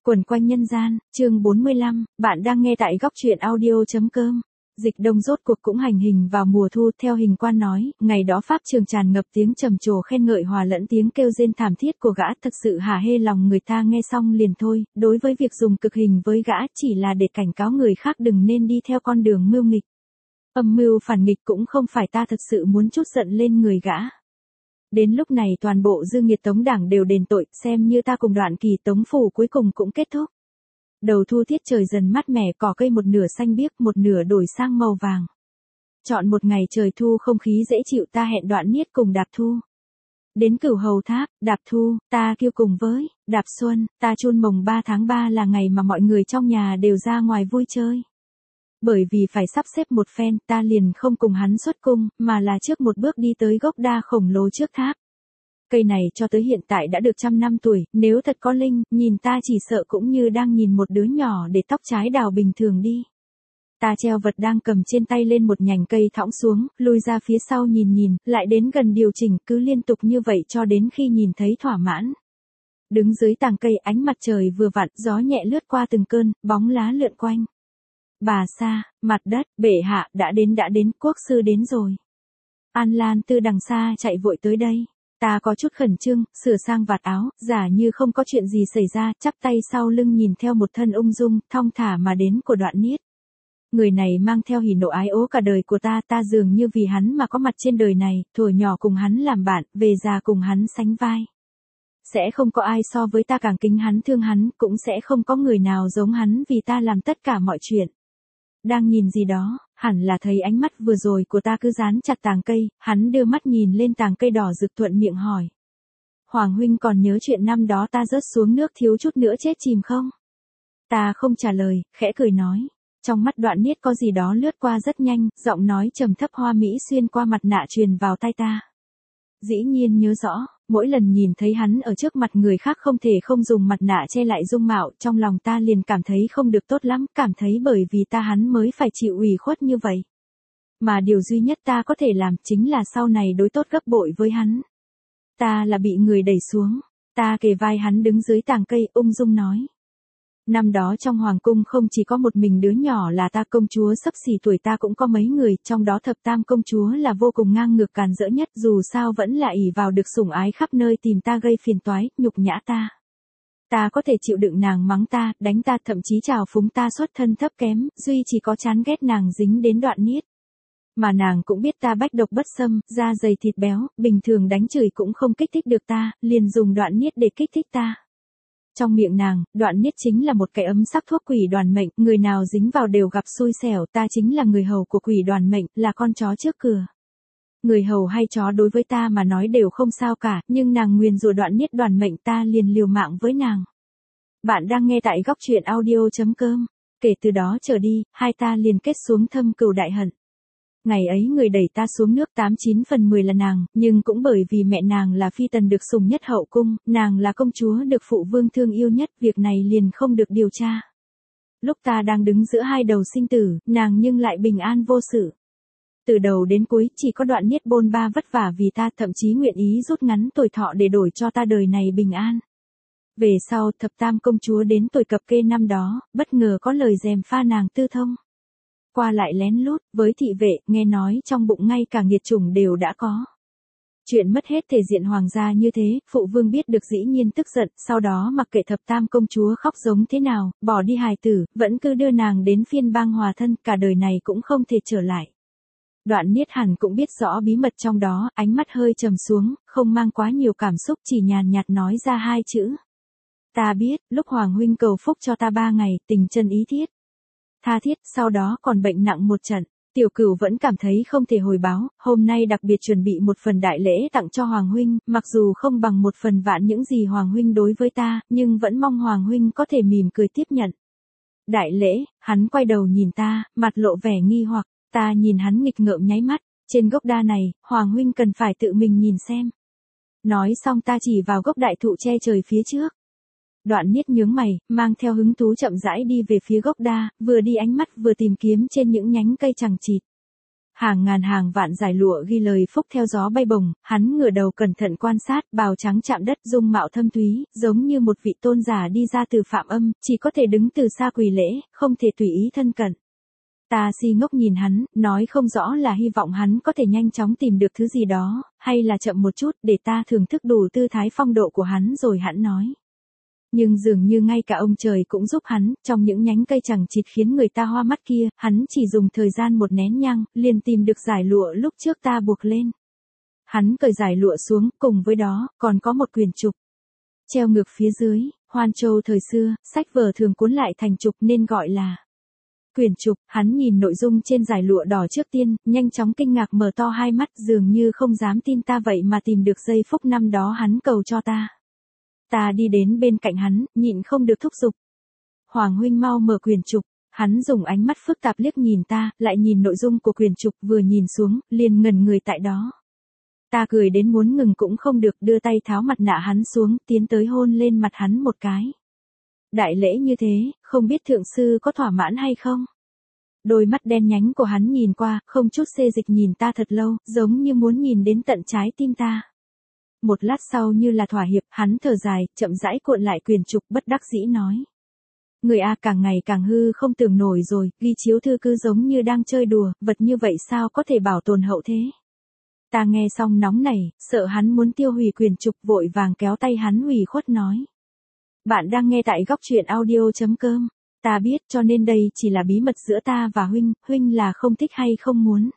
Quẩn quanh nhân gian, chương 45, bạn đang nghe tại góc truyện audio.com. Dịch đông rốt cuộc cũng hành hình vào mùa thu, theo hình quan nói, ngày đó pháp trường tràn ngập tiếng trầm trồ khen ngợi hòa lẫn tiếng kêu rên thảm thiết của gã, thật sự hả hê lòng người ta nghe xong liền thôi. Đối với việc dùng cực hình với gã chỉ là để cảnh cáo người khác đừng nên đi theo con đường mưu nghịch. Âm mưu phản nghịch cũng không phải ta thật sự muốn trút giận lên người gã. Đến lúc này toàn bộ dư nghiệt Tống đảng đều đền tội, xem như ta cùng đoạn kỳ Tống phủ cuối cùng cũng kết thúc. Đầu thu tiết trời dần mát mẻ, cỏ cây một nửa xanh biếc, một nửa đổi sang màu vàng. Chọn một ngày trời thu không khí dễ chịu, ta hẹn Đoạn Niết cùng Đạp Thu. Đến Cửu Hầu Tháp, Đạp Thu, ta kêu cùng với Đạp Xuân, ta chun mồng 3 tháng 3 là ngày mà mọi người trong nhà đều ra ngoài vui chơi. Bởi vì phải sắp xếp một phen, ta liền không cùng hắn xuất cung, mà là trước một bước đi tới gốc đa khổng lồ trước tháp. Cây này cho tới hiện tại đã được 100 năm tuổi, nếu thật có linh, nhìn ta chỉ sợ cũng như đang nhìn một đứa nhỏ để tóc trái đào bình thường đi. Ta treo vật đang cầm trên tay lên một nhành cây thõng xuống, lui ra phía sau nhìn, lại đến gần điều chỉnh, cứ liên tục như vậy cho đến khi nhìn thấy thỏa mãn. Đứng dưới tàng cây, ánh mặt trời vừa vặn, gió nhẹ lướt qua từng cơn, bóng lá lượn quanh. Bà xa, mặt đất, bệ hạ, đã đến, quốc sư đến rồi. An Lan từ đằng xa chạy vội tới đây. Ta có chút khẩn trương, sửa sang vạt áo, giả như không có chuyện gì xảy ra, chắp tay sau lưng nhìn theo một thân ung dung, thong thả mà đến của Đoạn Niết. Người này mang theo hỉ nộ ái ố cả đời của ta dường như vì hắn mà có mặt trên đời này, thuở nhỏ cùng hắn làm bạn, về già cùng hắn sánh vai. Sẽ không có ai so với ta càng kính hắn thương hắn, cũng sẽ không có người nào giống hắn vì ta làm tất cả mọi chuyện. Đang nhìn gì đó, hẳn là thấy ánh mắt vừa rồi của ta cứ dán chặt tàng cây, hắn đưa mắt nhìn lên tàng cây đỏ rực thuận miệng hỏi. Hoàng huynh còn nhớ chuyện năm đó ta rớt xuống nước thiếu chút nữa chết chìm không? Ta không trả lời, khẽ cười nói. Trong mắt Đoạn Niết có gì đó lướt qua rất nhanh, giọng nói trầm thấp hoa mỹ xuyên qua mặt nạ truyền vào tai ta. Dĩ nhiên nhớ rõ, mỗi lần nhìn thấy hắn ở trước mặt người khác không thể không dùng mặt nạ che lại dung mạo, trong lòng ta liền cảm thấy không được tốt lắm, cảm thấy bởi vì ta hắn mới phải chịu ủy khuất như vậy. Mà điều duy nhất ta có thể làm chính là sau này đối tốt gấp bội với hắn. Ta là bị người đẩy xuống, ta kề vai hắn đứng dưới tàng cây, ung dung nói. Năm đó trong hoàng cung không chỉ có một mình đứa nhỏ là ta, công chúa xấp xỉ tuổi ta cũng có mấy người, trong đó thập tam công chúa là vô cùng ngang ngược càn rỡ nhất, dù sao vẫn là ỷ vào được sủng ái khắp nơi tìm ta gây phiền toái, nhục nhã ta. Ta có thể chịu đựng nàng mắng ta, đánh ta, thậm chí trào phúng ta xuất thân thấp kém, duy chỉ có chán ghét nàng dính đến Đoạn Niết. Mà nàng cũng biết ta bách độc bất xâm, da dày thịt béo, bình thường đánh chửi cũng không kích thích được ta, liền dùng Đoạn Niết để kích thích ta. Trong miệng nàng, Đoạn Niết chính là một cái ấm sắc thuốc quỷ đoàn mệnh, người nào dính vào đều gặp xui xẻo, ta chính là người hầu của quỷ đoàn mệnh, là con chó trước cửa. Người hầu hay chó đối với ta mà nói đều không sao cả, nhưng nàng nguyền rủa Đoạn Niết đoàn mệnh, ta liền liều mạng với nàng. Bạn đang nghe tại góc truyện audio.com. Kể từ đó trở đi, hai ta liền kết xuống thâm cừu đại hận. Ngày ấy người đẩy ta xuống nước 89 phần 10 là nàng, nhưng cũng bởi vì mẹ nàng là phi tần được sủng nhất hậu cung, nàng là công chúa được phụ vương thương yêu nhất, việc này liền không được điều tra. Lúc ta đang đứng giữa hai đầu sinh tử, nàng nhưng lại bình an vô sự. Từ đầu đến cuối chỉ có Đoạn Niết bôn ba vất vả vì ta, thậm chí nguyện ý rút ngắn tuổi thọ để đổi cho ta đời này bình an. Về sau thập tam công chúa đến tuổi cập kê năm đó, bất ngờ có lời gièm pha nàng tư thông. Qua lại lén lút, với thị vệ, nghe nói trong bụng ngay cả nghiệt chủng đều đã có. Chuyện mất hết thể diện hoàng gia như thế, phụ vương biết được dĩ nhiên tức giận, sau đó mặc kệ thập tam công chúa khóc giống thế nào, bỏ đi hài tử, vẫn cứ đưa nàng đến phiên bang hòa thân, cả đời này cũng không thể trở lại. Đoạn Niết hẳn cũng biết rõ bí mật trong đó, ánh mắt hơi trầm xuống, không mang quá nhiều cảm xúc, chỉ nhàn nhạt nói ra hai chữ. Ta biết, lúc hoàng huynh cầu phúc cho ta 3 ngày, tình chân ý thiết. Tha thiết, sau đó còn bệnh nặng một trận. Tiểu Cửu vẫn cảm thấy không thể hồi báo, hôm nay đặc biệt chuẩn bị một phần đại lễ tặng cho Hoàng huynh, mặc dù không bằng một phần vạn những gì Hoàng huynh đối với ta, nhưng vẫn mong Hoàng huynh có thể mỉm cười tiếp nhận. Đại lễ, hắn quay đầu nhìn ta, mặt lộ vẻ nghi hoặc, ta nhìn hắn nghịch ngợm nháy mắt, trên gốc đa này, Hoàng huynh cần phải tự mình nhìn xem. Nói xong ta chỉ vào gốc đại thụ che trời phía trước. Đoạn Niết nhướng mày, mang theo hứng thú chậm rãi đi về phía gốc đa, vừa đi ánh mắt vừa tìm kiếm trên những nhánh cây chằng chịt. Hàng ngàn hàng vạn dải lụa ghi lời phúc theo gió bay bồng, hắn ngửa đầu cẩn thận quan sát, bào trắng chạm đất dung mạo thâm thúy, giống như một vị tôn giả đi ra từ phạm âm, chỉ có thể đứng từ xa quỳ lễ, không thể tùy ý thân cận. Ta si ngốc nhìn hắn, nói không rõ là hy vọng hắn có thể nhanh chóng tìm được thứ gì đó, hay là chậm một chút để ta thưởng thức đủ tư thái phong độ của hắn rồi hắn nói. Nhưng dường như ngay cả ông trời cũng giúp hắn, trong những nhánh cây chẳng chịt khiến người ta hoa mắt kia, hắn chỉ dùng thời gian một nén nhang, liền tìm được dải lụa lúc trước ta buộc lên. Hắn cởi dải lụa xuống, cùng với đó, còn có một quyển trục. Treo ngược phía dưới, Hoan Châu thời xưa, sách vở thường cuốn lại thành trục nên gọi là quyển trục. Hắn nhìn nội dung trên dải lụa đỏ trước tiên, nhanh chóng kinh ngạc mở to hai mắt dường như không dám tin ta vậy mà tìm được giây phúc năm đó hắn cầu cho ta. Ta đi đến bên cạnh hắn, nhịn không được thúc giục. Hoàng huynh mau mở quyển trục. Hắn dùng ánh mắt phức tạp liếc nhìn ta, lại nhìn nội dung của quyển trục, vừa nhìn xuống, liền ngẩn người tại đó. Ta cười đến muốn ngừng cũng không được, đưa tay tháo mặt nạ hắn xuống, tiến tới hôn lên mặt hắn một cái. Đại lễ như thế, không biết thượng sư có thỏa mãn hay không? Đôi mắt đen nhánh của hắn nhìn qua, không chút xê dịch nhìn ta thật lâu, giống như muốn nhìn đến tận trái tim ta. Một lát sau như là thỏa hiệp, hắn thở dài, chậm rãi cuộn lại quyển trục, bất đắc dĩ nói. Người A càng ngày càng hư không tưởng nổi rồi, ghi chiếu thư cứ giống như đang chơi đùa, vật như vậy sao có thể bảo tồn hậu thế? Ta nghe xong nóng nảy, sợ hắn muốn tiêu hủy quyển trục, vội vàng kéo tay hắn ủy khuất nói. Bạn đang nghe tại góc truyện audio.com. Ta biết cho nên đây chỉ là bí mật giữa ta và huynh là không thích hay không muốn.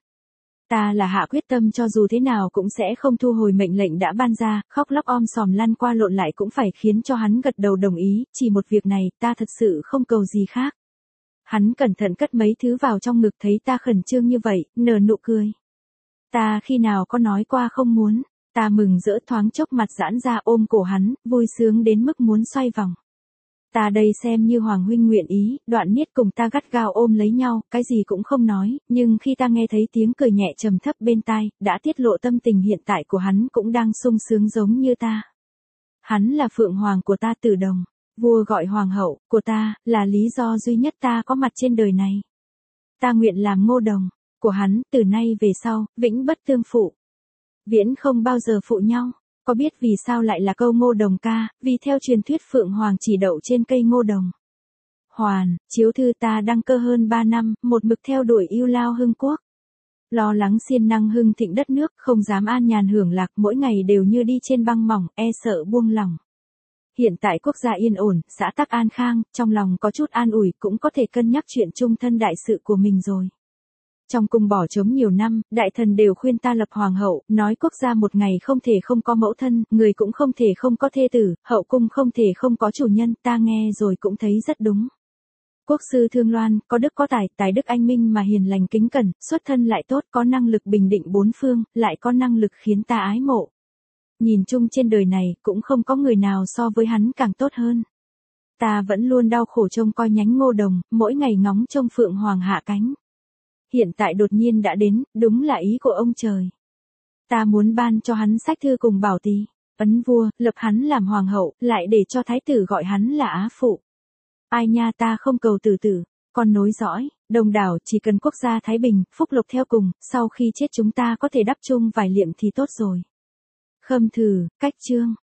Ta là hạ quyết tâm cho dù thế nào cũng sẽ không thu hồi mệnh lệnh đã ban ra, khóc lóc om sòm lăn qua lộn lại cũng phải khiến cho hắn gật đầu đồng ý, chỉ một việc này, ta thật sự không cầu gì khác. Hắn cẩn thận cất mấy thứ vào trong ngực thấy ta khẩn trương như vậy, nở nụ cười. Ta khi nào có nói qua không muốn, ta mừng rỡ thoáng chốc mặt giãn ra ôm cổ hắn, vui sướng đến mức muốn xoay vòng. Ta đây xem như Hoàng huynh nguyện ý, Đoạn Niết cùng ta gắt gao ôm lấy nhau, cái gì cũng không nói, nhưng khi ta nghe thấy tiếng cười nhẹ trầm thấp bên tai, đã tiết lộ tâm tình hiện tại của hắn cũng đang sung sướng giống như ta. Hắn là Phượng Hoàng của ta Tử Đồng, vua gọi Hoàng hậu của ta, là lý do duy nhất ta có mặt trên đời này. Ta nguyện làm Ngô Đồng của hắn, từ nay về sau, vĩnh bất tương phụ. Viễn không bao giờ phụ nhau. Có biết vì sao lại là câu Ngô Đồng ca, vì theo truyền thuyết Phượng Hoàng chỉ đậu trên cây Ngô Đồng. Hoàn, chiếu thư ta đăng cơ hơn 3 năm, một mực theo đuổi yêu lao hưng quốc. Lo lắng siêng năng hưng thịnh đất nước, không dám an nhàn hưởng lạc, mỗi ngày đều như đi trên băng mỏng, e sợ buông lỏng. Hiện tại quốc gia yên ổn, xã tắc an khang, trong lòng có chút an ủi, cũng có thể cân nhắc chuyện chung thân đại sự của mình rồi. Trong cung bỏ trống nhiều năm, đại thần đều khuyên ta lập hoàng hậu, nói quốc gia một ngày không thể không có mẫu thân, người cũng không thể không có thê tử, hậu cung không thể không có chủ nhân, ta nghe rồi cũng thấy rất đúng. Quốc sư Thương Loan, có đức có tài đức anh minh mà hiền lành kính cẩn, xuất thân lại tốt, có năng lực bình định bốn phương, lại có năng lực khiến ta ái mộ. Nhìn chung trên đời này, cũng không có người nào so với hắn càng tốt hơn. Ta vẫn luôn đau khổ trông coi nhánh Ngô Đồng, mỗi ngày ngóng trông Phượng Hoàng hạ cánh. Hiện tại đột nhiên đã đến, đúng là ý của ông trời. Ta muốn ban cho hắn sách thư cùng bảo tỳ, ấn vua, lập hắn làm hoàng hậu, lại để cho thái tử gọi hắn là á phụ. Ai nha, ta không cầu tử tử, con nối dõi, đồng đảo, chỉ cần quốc gia thái bình, phúc lộc theo cùng, sau khi chết chúng ta có thể đắp chung vài liệm thì tốt rồi. Khâm thử, cách chương.